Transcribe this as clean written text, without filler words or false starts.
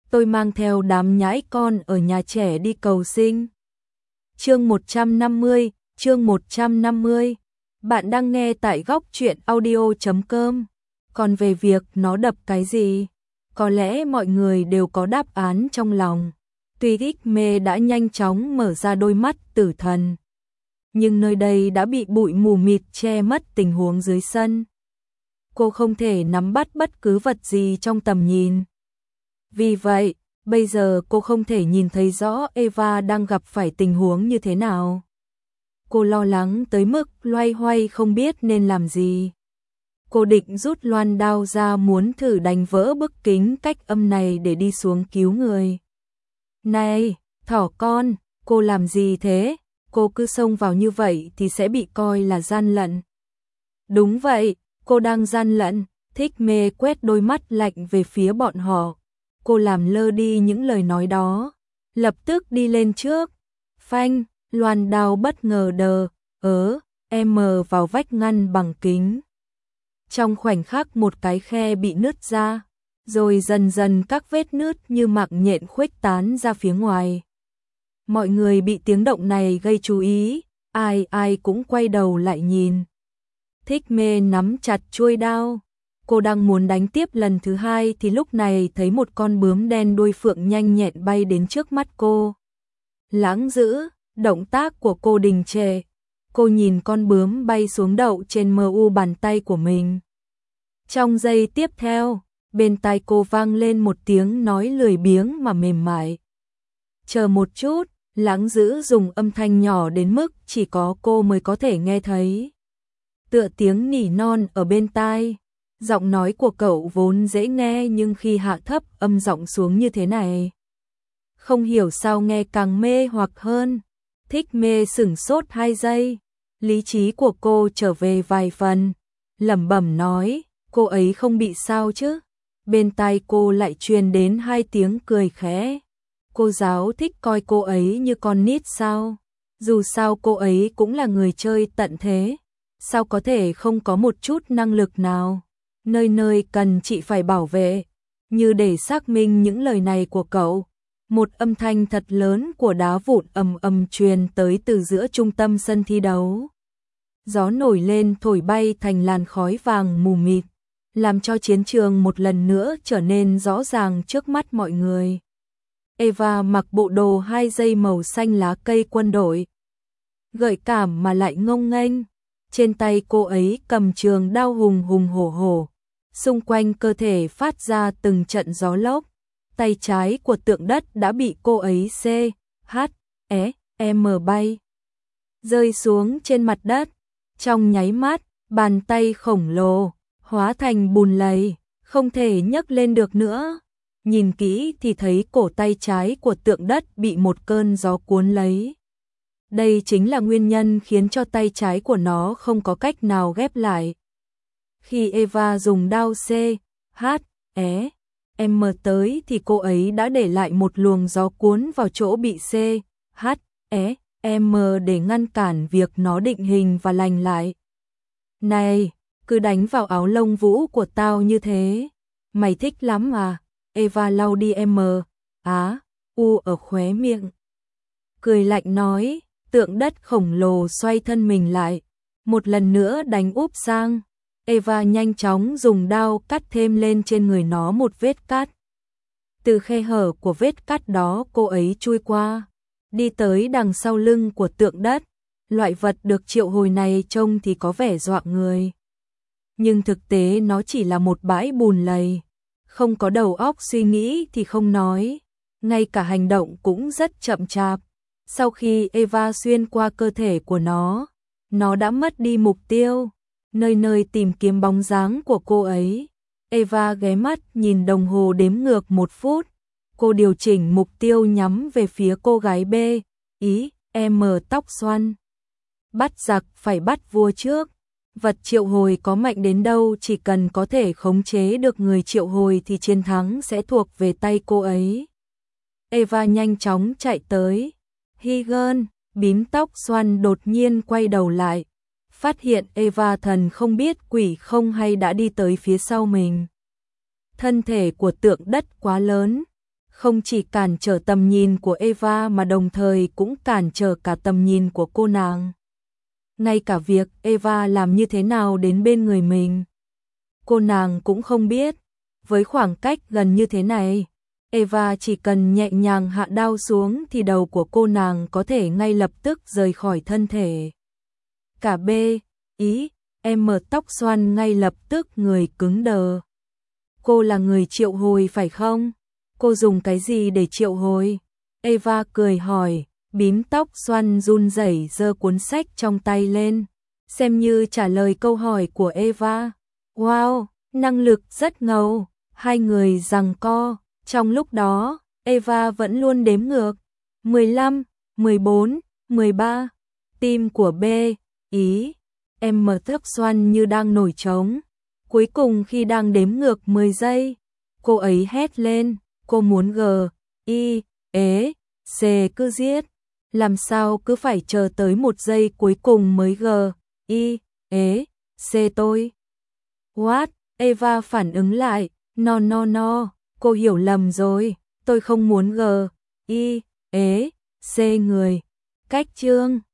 tôi mang theo đám nhãi con ở nhà trẻ đi cầu sinh. Chương 150. Bạn đang nghe tại góc truyện audio.com. Còn về việc nó đập cái gì, có lẽ mọi người đều có đáp án trong lòng. Tuy X-Me đã nhanh chóng mở ra đôi mắt tử thần, nhưng nơi đây đã bị bụi mù mịt che mất tình huống dưới sân. Cô không thể nắm bắt bất cứ vật gì trong tầm nhìn. Vì vậy, bây giờ cô không thể nhìn thấy rõ Eva đang gặp phải tình huống như thế nào. Cô lo lắng tới mức loay hoay không biết nên làm gì. Cô định rút loan đao ra muốn thử đánh vỡ bức kính cách âm này để đi xuống cứu người. Này, thỏ con, cô làm gì thế? Cô cứ xông vào như vậy thì sẽ bị coi là gian lận. Đúng vậy, cô đang gian lận. X-Me quét đôi mắt lạnh về phía bọn họ. Cô làm lơ đi những lời nói đó, lập tức đi lên trước. Phanh, loan đao bất ngờ vào vách ngăn bằng kính. Trong khoảnh khắc một cái khe bị nứt ra, rồi dần dần các vết nứt như mạng nhện khuếch tán ra phía ngoài. Mọi người bị tiếng động này gây chú ý, ai cũng quay đầu lại nhìn. X-Me nắm chặt chuôi đao. Cô đang muốn đánh tiếp lần thứ hai thì lúc này thấy một con bướm đen đuôi phượng nhanh nhẹn bay đến trước mắt cô. Lãng dữ, động tác của cô đình trệ. Cô nhìn con bướm bay xuống đậu trên mu bàn tay của mình. Trong giây tiếp theo, bên tai cô vang lên một tiếng nói lười biếng mà mềm mại. Chờ một chút, lãng dữ dùng âm thanh nhỏ đến mức chỉ có cô mới có thể nghe thấy. Tựa tiếng nỉ non ở bên tai. Giọng nói của cậu vốn dễ nghe nhưng khi hạ thấp âm giọng xuống như thế này, không hiểu sao nghe càng mê hoặc hơn. X-Me sửng sốt 2 giây, lý trí của cô trở về vài phần, lẩm bẩm nói, cô ấy không bị sao chứ? Bên tai cô lại truyền đến 2 tiếng cười khẽ. Cô giáo thích coi cô ấy như con nít sao? Dù sao cô ấy cũng là người chơi tận thế, sao có thể không có một chút năng lực nào? Nơi nơi cần chị phải bảo vệ. Như để xác minh những lời này của cậu, một âm thanh thật lớn của đá vụn ầm truyền tới từ giữa trung tâm sân thi đấu. Gió nổi lên thổi bay thành làn khói vàng mù mịt, làm cho chiến trường một lần nữa trở nên rõ ràng trước mắt mọi người. Eva mặc bộ đồ 2 dây màu xanh lá cây quân đội, gợi cảm mà lại ngông nghênh. Trên tay cô ấy cầm trường đao hùng hùng hổ hổ, xung quanh cơ thể phát ra từng trận gió lốc. Tay trái của tượng đất đã bị cô ấy bay rơi xuống trên mặt đất. Trong nháy mắt, bàn tay khổng lồ hóa thành bùn lầy, không thể nhấc lên được nữa. Nhìn kỹ thì thấy cổ tay trái của tượng đất bị một cơn gió cuốn lấy. Đây chính là nguyên nhân khiến cho tay trái của nó không có cách nào ghép lại. Khi Eva dùng đao tới thì cô ấy đã để lại một luồng gió cuốn vào chỗ bị để ngăn cản việc nó định hình và lành lại. Này, cứ đánh vào áo lông vũ của tao như thế. Mày thích lắm à? Eva lau đi ở khóe miệng. Cười lạnh nói, tượng đất khổng lồ xoay thân mình lại, một lần nữa đánh úp sang. Eva nhanh chóng dùng đao cắt thêm lên trên người nó một vết cắt. Từ khe hở của vết cắt đó cô ấy chui qua, đi tới đằng sau lưng của tượng đất. Loại vật được triệu hồi này trông thì có vẻ dọa người, nhưng thực tế nó chỉ là một bãi bùn lầy. Không có đầu óc suy nghĩ thì không nói, ngay cả hành động cũng rất chậm chạp. Sau khi Eva xuyên qua cơ thể của nó đã mất đi mục tiêu, nơi nơi tìm kiếm bóng dáng của cô ấy. Eva ghé mắt nhìn đồng hồ đếm ngược 1 phút. Cô điều chỉnh mục tiêu nhắm về phía cô gái tóc xoăn. Bắt giặc phải bắt vua trước. Vật triệu hồi có mạnh đến đâu, chỉ cần có thể khống chế được người triệu hồi thì chiến thắng sẽ thuộc về tay cô ấy. Eva nhanh chóng chạy tới. Higen, bím tóc xoăn đột nhiên quay đầu lại, phát hiện Eva thần không biết quỷ không hay đã đi tới phía sau mình. Thân thể của tượng đất quá lớn, không chỉ cản trở tầm nhìn của Eva mà đồng thời cũng cản trở cả tầm nhìn của cô nàng. Ngay cả việc Eva làm như thế nào đến bên người mình, cô nàng cũng không biết. Với khoảng cách gần như thế này, Eva chỉ cần nhẹ nhàng hạ đao xuống thì đầu của cô nàng có thể ngay lập tức rời khỏi thân thể. Cả B, ý, em mở tóc xoăn ngay lập tức người cứng đờ. Cô là người triệu hồi phải không? Cô dùng cái gì để triệu hồi? Eva cười hỏi, bím tóc xoăn run rẩy giơ cuốn sách trong tay lên, xem như trả lời câu hỏi của Eva. Wow, năng lực rất ngầu. Hai người giằng co. Trong lúc đó, Eva vẫn luôn đếm ngược. 15, 14, 13. Tim của B, ý, em mở tóc xoăn như đang nổi trống. Cuối cùng khi đang đếm ngược 10 giây, cô ấy hét lên, cô muốn G, I, ế, C cứ giết. Làm sao cứ phải chờ tới 1 giây cuối cùng mới G, I, ế, C tôi. What? Eva phản ứng lại, no, cô hiểu lầm rồi, tôi không muốn G, I, ế, C người. Cách chương